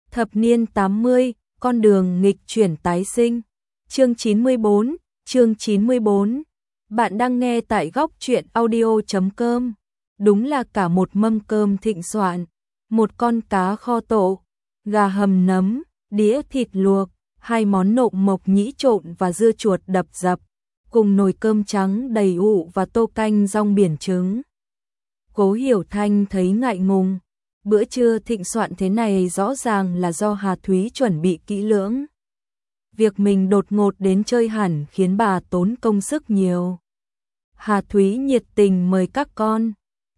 Thập niên 80, con đường nghịch chuyển tái sinh. Chương 94, chương 94. Bạn đang nghe tại góc truyện audio.com. Đúng là cả một mâm cơm thịnh soạn, một con cá kho tộ, gà hầm nấm, đĩa thịt luộc, hai món nộm mộc nhĩ trộn và dưa chuột đập dập, cùng nồi cơm trắng đầy ụ và tô canh rong biển trứng. Cố Hiểu Thanh thấy ngại ngùng. Bữa trưa thịnh soạn thế này rõ ràng là do Hà Thúy chuẩn bị kỹ lưỡng. Việc mình đột ngột đến chơi hẳn khiến bà tốn công sức nhiều. Hà Thúy nhiệt tình mời các con.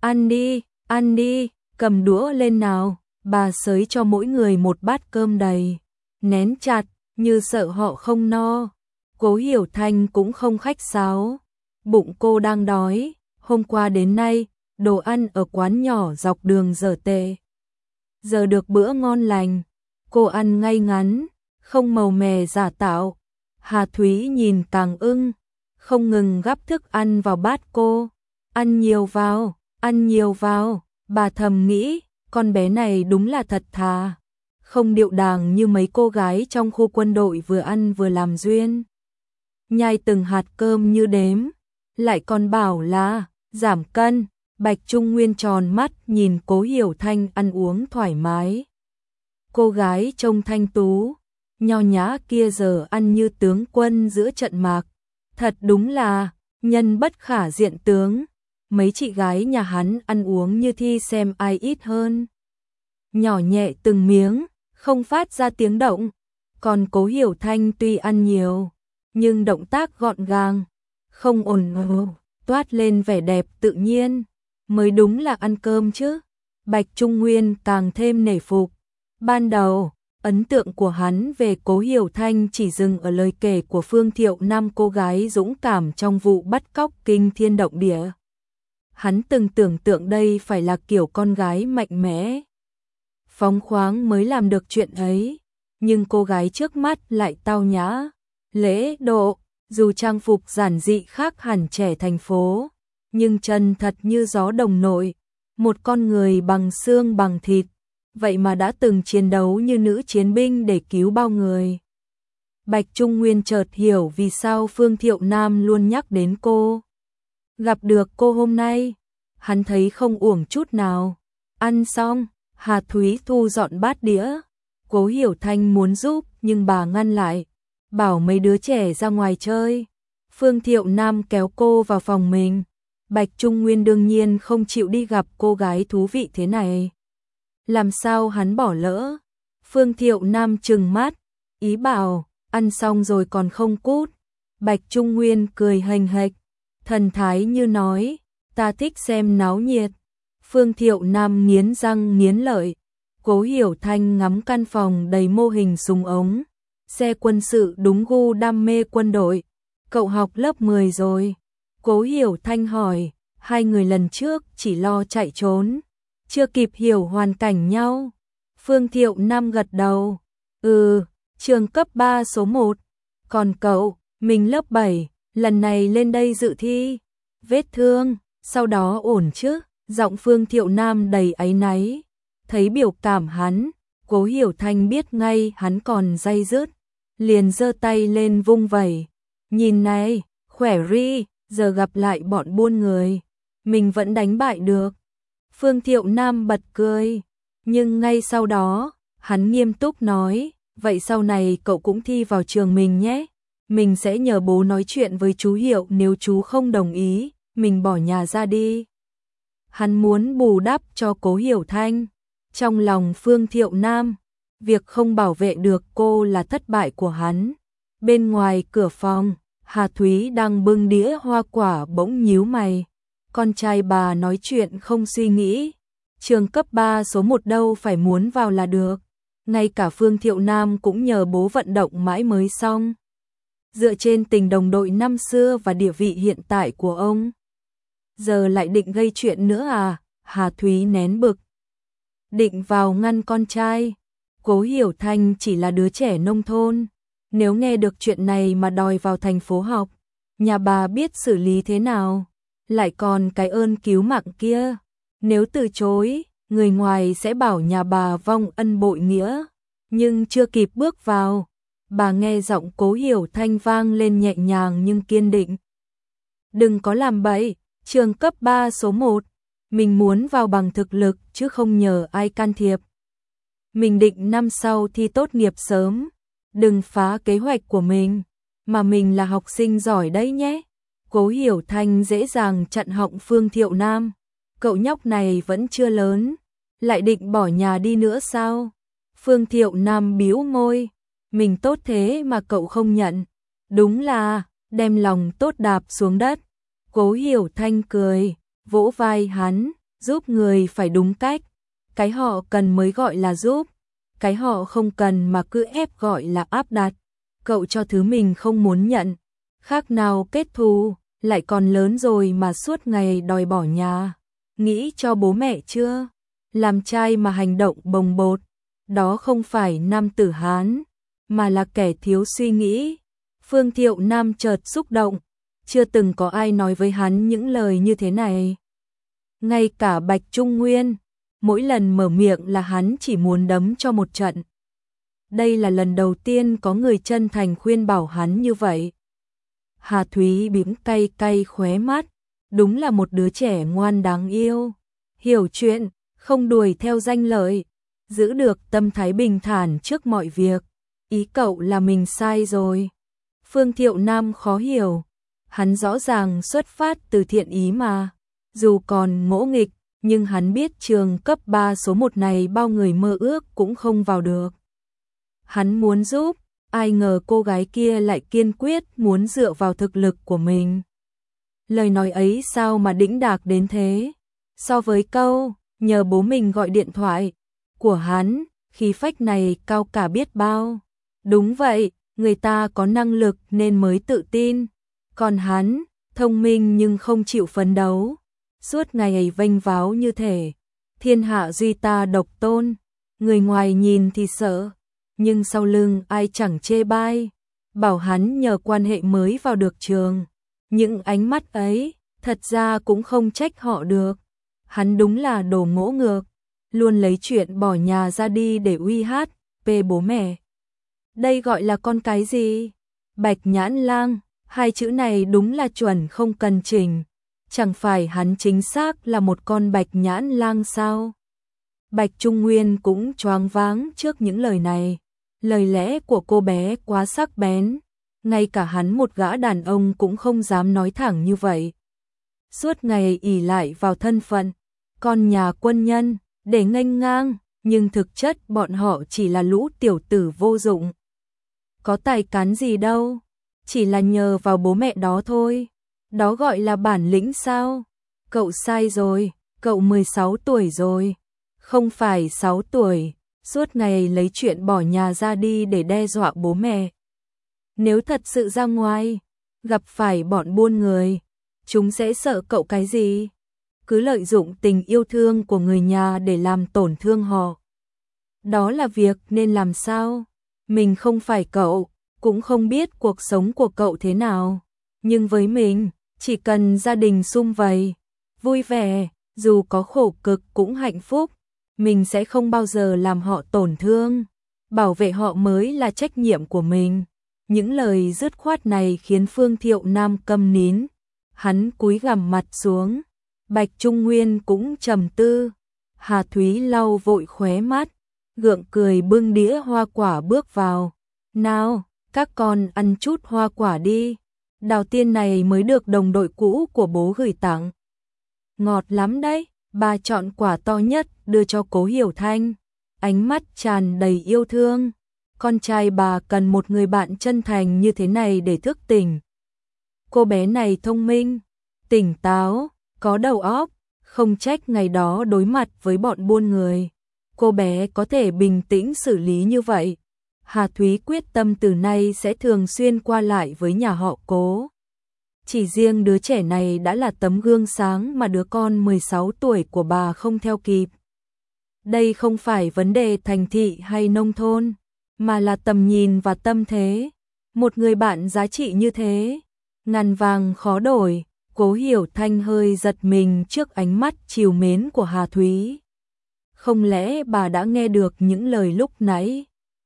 Ăn đi, cầm đũa lên nào. Bà xới cho mỗi người một bát cơm đầy, nén chặt, như sợ họ không no. Cố Hiểu Thanh cũng không khách sáo. Bụng cô đang đói, hôm qua đến nay, đồ ăn ở quán nhỏ dọc đường dở tệ. Giờ được bữa ngon lành, cô ăn ngay ngắn, không màu mè giả tạo. Hà Thúy nhìn càng ưng, không ngừng gắp thức ăn vào bát cô. Ăn nhiều vào, bà thầm nghĩ, con bé này đúng là thật thà, không điệu đàng như mấy cô gái trong khu quân đội vừa ăn vừa làm duyên. Nhai từng hạt cơm như đếm, lại còn bảo là giảm cân. Bạch Trung Nguyên tròn mắt nhìn Cố Hiểu Thanh ăn uống thoải mái. Cô gái trông thanh tú, nho nhã kia giờ ăn như tướng quân giữa trận mạc. Thật đúng là nhân bất khả diện tướng. Mấy chị gái nhà hắn ăn uống như thi xem ai ít hơn. Nhỏ nhẹ từng miếng, không phát ra tiếng động. Còn Cố Hiểu Thanh tuy ăn nhiều, nhưng động tác gọn gàng, không ồn ào, toát lên vẻ đẹp tự nhiên. Mới đúng là ăn cơm chứ. Bạch Trung Nguyên càng thêm nể phục. Ban đầu, ấn tượng của hắn về Cố Hiểu Thanh chỉ dừng ở lời kể của Phương Thiệu Nam, cô gái dũng cảm trong vụ bắt cóc kinh thiên động địa. Hắn từng tưởng tượng đây phải là kiểu con gái mạnh mẽ, phóng khoáng mới làm được chuyện ấy. Nhưng cô gái trước mắt lại tao nhã, lễ độ, dù trang phục giản dị khác hẳn trẻ thành phố, nhưng chân thật như gió đồng nội, một con người bằng xương bằng thịt, vậy mà đã từng chiến đấu như nữ chiến binh để cứu bao người. Bạch Trung Nguyên chợt hiểu vì sao Phương Thiệu Nam luôn nhắc đến cô. Gặp được cô hôm nay, hắn thấy không uổng chút nào. Ăn xong, Hà Thúy thu dọn bát đĩa. Cố Hiểu Thanh muốn giúp nhưng bà ngăn lại, bảo mấy đứa trẻ ra ngoài chơi. Phương Thiệu Nam kéo cô vào phòng mình. Bạch Trung Nguyên đương nhiên không chịu đi gặp cô gái thú vị thế này. Làm sao hắn bỏ lỡ? Phương Thiệu Nam trừng mắt, ý bảo, ăn xong rồi còn không cút. Bạch Trung Nguyên cười hềnh hệch, thần thái như nói, ta thích xem náo nhiệt. Phương Thiệu Nam nghiến răng nghiến lợi. Cố Hiểu Thanh ngắm căn phòng đầy mô hình súng ống, xe quân sự đúng gu đam mê quân đội. Cậu học lớp 10 rồi? Cố Hiểu Thanh hỏi. Hai người lần trước chỉ lo chạy trốn, chưa kịp hiểu hoàn cảnh nhau. Phương Thiệu Nam gật đầu. Trường cấp 3 số 1. Còn cậu, mình lớp 7, lần này lên đây dự thi. Vết thương, sau đó ổn chứ? Giọng Phương Thiệu Nam đầy áy náy. Thấy biểu cảm hắn, Cố Hiểu Thanh biết ngay hắn còn day dứt, liền giơ tay lên vung vẩy. Nhìn này, khỏe ri, giờ gặp lại bọn buôn người, mình vẫn đánh bại được. Phương Thiệu Nam bật cười, nhưng ngay sau đó, hắn nghiêm túc nói, vậy sau này cậu cũng thi vào trường mình nhé. Mình sẽ nhờ bố nói chuyện với chú Hiệu, nếu chú không đồng ý, mình bỏ nhà ra đi. Hắn muốn bù đắp cho Cố Hiểu Thanh. Trong lòng Phương Thiệu Nam, việc không bảo vệ được cô là thất bại của hắn. Bên ngoài cửa phòng, Hà Thúy đang bưng đĩa hoa quả bỗng nhíu mày. Con trai bà nói chuyện không suy nghĩ. Trường cấp 3 số 1 đâu phải muốn vào là được. Ngay cả Phương Thiệu Nam cũng nhờ bố vận động mãi mới xong. Dựa trên tình đồng đội năm xưa và địa vị hiện tại của ông, giờ lại định gây chuyện nữa à? Hà Thúy nén bực, định vào ngăn con trai. Cố Hiểu Thanh chỉ là đứa trẻ nông thôn, nếu nghe được chuyện này mà đòi vào thành phố học, nhà bà biết xử lý thế nào? Lại còn cái ơn cứu mạng kia, nếu từ chối, người ngoài sẽ bảo nhà bà vong ân bội nghĩa. Nhưng chưa kịp bước vào, bà nghe giọng Cố Hiểu Thanh vang lên nhẹ nhàng nhưng kiên định. Đừng có làm bậy, trường cấp 3 số 1, mình muốn vào bằng thực lực chứ không nhờ ai can thiệp. Mình định năm sau thi tốt nghiệp sớm, đừng phá kế hoạch của mình, mà mình là học sinh giỏi đấy nhé. Cố Hiểu Thanh dễ dàng chặn họng Phương Thiệu Nam. Cậu nhóc này vẫn chưa lớn, lại định bỏ nhà đi nữa sao? Phương Thiệu Nam bĩu môi, mình tốt thế mà cậu không nhận. Đúng là, đem lòng tốt đạp xuống đất. Cố Hiểu Thanh cười, vỗ vai hắn, giúp người phải đúng cách. Cái họ cần mới gọi là giúp, cái họ không cần mà cứ ép gọi là áp đặt. Cậu cho thứ mình không muốn nhận, khác nào kết thù, lại còn lớn rồi mà suốt ngày đòi bỏ nhà. Nghĩ cho bố mẹ chưa? Làm trai mà hành động bồng bột, đó không phải nam tử Hán, mà là kẻ thiếu suy nghĩ. Phương Thiệu Nam chợt xúc động, chưa từng có ai nói với hắn những lời như thế này. Ngay cả Bạch Trung Nguyên, mỗi lần mở miệng là hắn chỉ muốn đấm cho một trận. Đây là lần đầu tiên có người chân thành khuyên bảo hắn như vậy. Hà Thúy bĩm cay cay khóe mắt, đúng là một đứa trẻ ngoan đáng yêu, hiểu chuyện, không đuổi theo danh lợi, giữ được tâm thái bình thản trước mọi việc. Ý cậu là mình sai rồi. Phương Thiệu Nam khó hiểu, hắn rõ ràng xuất phát từ thiện ý mà, dù còn ngỗ nghịch, nhưng hắn biết trường cấp 3 số 1 này bao người mơ ước cũng không vào được. Hắn muốn giúp, ai ngờ cô gái kia lại kiên quyết muốn dựa vào thực lực của mình. Lời nói ấy sao mà đĩnh đạc đến thế? So với câu, nhờ bố mình gọi điện thoại, của hắn, khí phách này cao cả biết bao. Đúng vậy, người ta có năng lực nên mới tự tin. Còn hắn, thông minh nhưng không chịu phấn đấu. Suốt ngày ấy vênh váo như thể thiên hạ duy ta độc tôn. Người ngoài nhìn thì sợ, nhưng sau lưng ai chẳng chê bai. Bảo hắn nhờ quan hệ mới vào được trường. Những ánh mắt ấy, thật ra cũng không trách họ được. Hắn đúng là đồ ngỗ ngược, luôn lấy chuyện bỏ nhà ra đi để uy hát, về bố mẹ. Đây gọi là con cái gì? Bạch nhãn lang, hai chữ này đúng là chuẩn không cần chỉnh. Chẳng phải hắn chính xác là một con bạch nhãn lang sao? Bạch Trung Nguyên cũng choáng váng trước những lời này. Lời lẽ của cô bé quá sắc bén. Ngay cả hắn một gã đàn ông cũng không dám nói thẳng như vậy. Suốt ngày ỷ lại vào thân phận con nhà quân nhân để nghênh ngang, nhưng thực chất bọn họ chỉ là lũ tiểu tử vô dụng. Có tài cán gì đâu, chỉ là nhờ vào bố mẹ đó thôi. Đó gọi là bản lĩnh sao? Cậu sai rồi, cậu 16 tuổi rồi. Không phải 6 tuổi, suốt ngày lấy chuyện bỏ nhà ra đi để đe dọa bố mẹ. Nếu thật sự ra ngoài, gặp phải bọn buôn người, chúng sẽ sợ cậu cái gì? Cứ lợi dụng tình yêu thương của người nhà để làm tổn thương họ. Đó là việc nên làm sao? Mình không phải cậu, cũng không biết cuộc sống của cậu thế nào. Nhưng với mình, chỉ cần gia đình sum vầy, vui vẻ, dù có khổ cực cũng hạnh phúc, mình sẽ không bao giờ làm họ tổn thương. Bảo vệ họ mới là trách nhiệm của mình. Những lời dứt khoát này khiến Phương Thiệu Nam câm nín. Hắn cúi gằm mặt xuống. Bạch Trung Nguyên cũng trầm tư. Hà Thúy lau vội khóe mắt, gượng cười bưng đĩa hoa quả bước vào. Nào, các con ăn chút hoa quả đi. Đào tiên này mới được đồng đội cũ của bố gửi tặng. Ngọt lắm đấy, bà chọn quả to nhất đưa cho Cố Hiểu Thanh. Ánh mắt tràn đầy yêu thương. Con trai bà cần một người bạn chân thành như thế này để thức tỉnh. Cô bé này thông minh, tỉnh táo, có đầu óc, không trách ngày đó đối mặt với bọn buôn người. Cô bé có thể bình tĩnh xử lý như vậy. Hà Thúy quyết tâm từ nay sẽ thường xuyên qua lại với nhà họ Cố. Chỉ riêng đứa trẻ này đã là tấm gương sáng mà đứa con 16 tuổi của bà không theo kịp. Đây không phải vấn đề thành thị hay nông thôn, mà là tầm nhìn và tâm thế. Một người bạn giá trị như thế, ngàn vàng khó đổi. Cố Hiểu Thanh hơi giật mình trước ánh mắt trìu mến của Hà Thúy. Không lẽ bà đã nghe được những lời lúc nãy?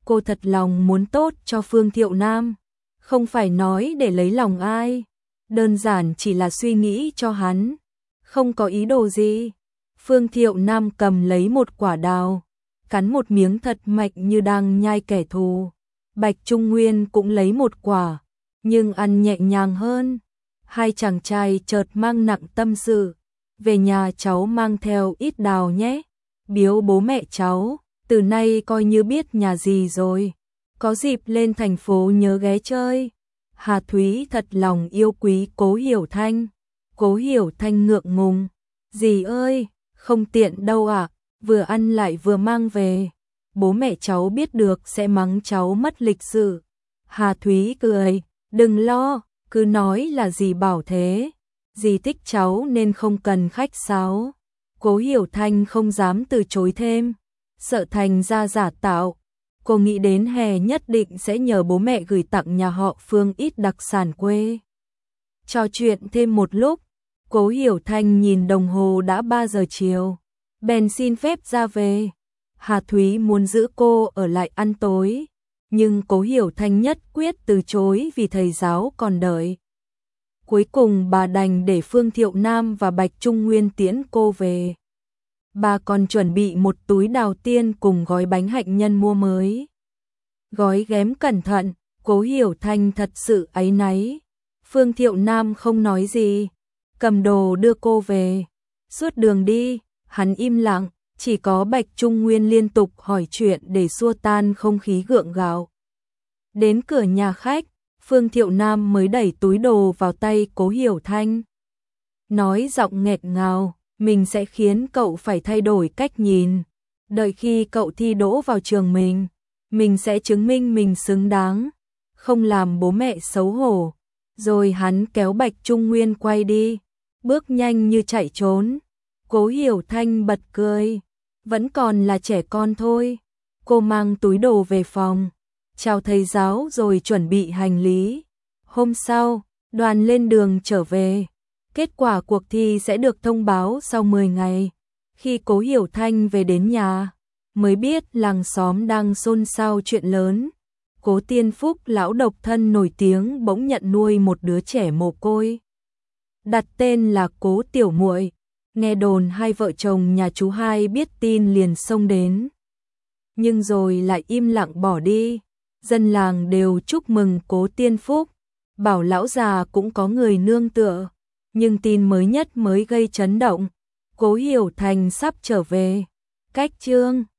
cô thật lòng muốn tốt cho Phương Thiệu Nam, không phải nói để lấy lòng ai, đơn giản chỉ là suy nghĩ cho hắn, không có ý đồ gì. Phương Thiệu Nam cầm lấy một quả đào, cắn một miếng thật mạnh như đang nhai kẻ thù. Bạch Trung Nguyên cũng lấy một quả, nhưng ăn nhẹ nhàng hơn. Hai chàng trai chợt mang nặng tâm sự, về nhà cháu mang theo ít đào nhé, biếu bố mẹ cháu, từ nay coi như biết nhà gì rồi, có dịp lên thành phố nhớ ghé chơi. Hà Thúy thật lòng yêu quý Cố Hiểu Thanh. Cố Hiểu Thanh ngượng ngùng, dì ơi, không tiện đâu ạ, vừa ăn lại vừa mang về, bố mẹ cháu biết được sẽ mắng cháu mất lịch sự. Hà Thúy cười, đừng lo, cứ nói là dì bảo thế, dì thích cháu nên không cần khách sáo. Cố Hiểu Thanh không dám từ chối thêm, sợ thành ra giả tạo. Cô nghĩ đến hè nhất định sẽ nhờ bố mẹ gửi tặng nhà họ Phương ít đặc sản quê. Trò chuyện thêm một lúc, Cố Hiểu Thanh nhìn đồng hồ đã 3 giờ chiều, bèn xin phép ra về. Hà Thúy muốn giữ cô ở lại ăn tối, nhưng Cố Hiểu Thanh nhất quyết từ chối vì thầy giáo còn đợi. Cuối cùng bà đành để Phương Thiệu Nam và Bạch Trung Nguyên tiễn cô về. Bà còn chuẩn bị một túi đào tiên cùng gói bánh hạnh nhân mua mới. Gói ghém cẩn thận, Cố Hiểu Thanh thật sự áy náy. Phương Thiệu Nam không nói gì, cầm đồ đưa cô về. Suốt đường đi, hắn im lặng, chỉ có Bạch Trung Nguyên liên tục hỏi chuyện để xua tan không khí gượng gạo. Đến cửa nhà khách, Phương Thiệu Nam mới đẩy túi đồ vào tay Cố Hiểu Thanh. Nói giọng nghẹt ngào, mình sẽ khiến cậu phải thay đổi cách nhìn. Đợi khi cậu thi đỗ vào trường mình sẽ chứng minh mình xứng đáng, không làm bố mẹ xấu hổ. Rồi hắn kéo Bạch Trung Nguyên quay đi, bước nhanh như chạy trốn. Cố Hiểu Thanh bật cười, vẫn còn là trẻ con thôi. Cô mang túi đồ về phòng, chào thầy giáo rồi chuẩn bị hành lý. Hôm sau, đoàn lên đường trở về. Kết quả cuộc thi sẽ được thông báo sau 10 ngày. Khi Cố Hiểu Thanh về đến nhà, mới biết làng xóm đang xôn xao chuyện lớn. Cố Tiên Phúc, lão độc thân nổi tiếng, bỗng nhận nuôi một đứa trẻ mồ côi, đặt tên là Cố Tiểu Muội. Nghe đồn hai vợ chồng nhà chú hai biết tin liền xông đến, nhưng rồi lại im lặng bỏ đi. Dân làng đều chúc mừng Cố Tiên Phúc, bảo lão già cũng có người nương tựa. Nhưng tin mới nhất mới gây chấn động, Cố Hiểu Thanh sắp trở về. Cách chương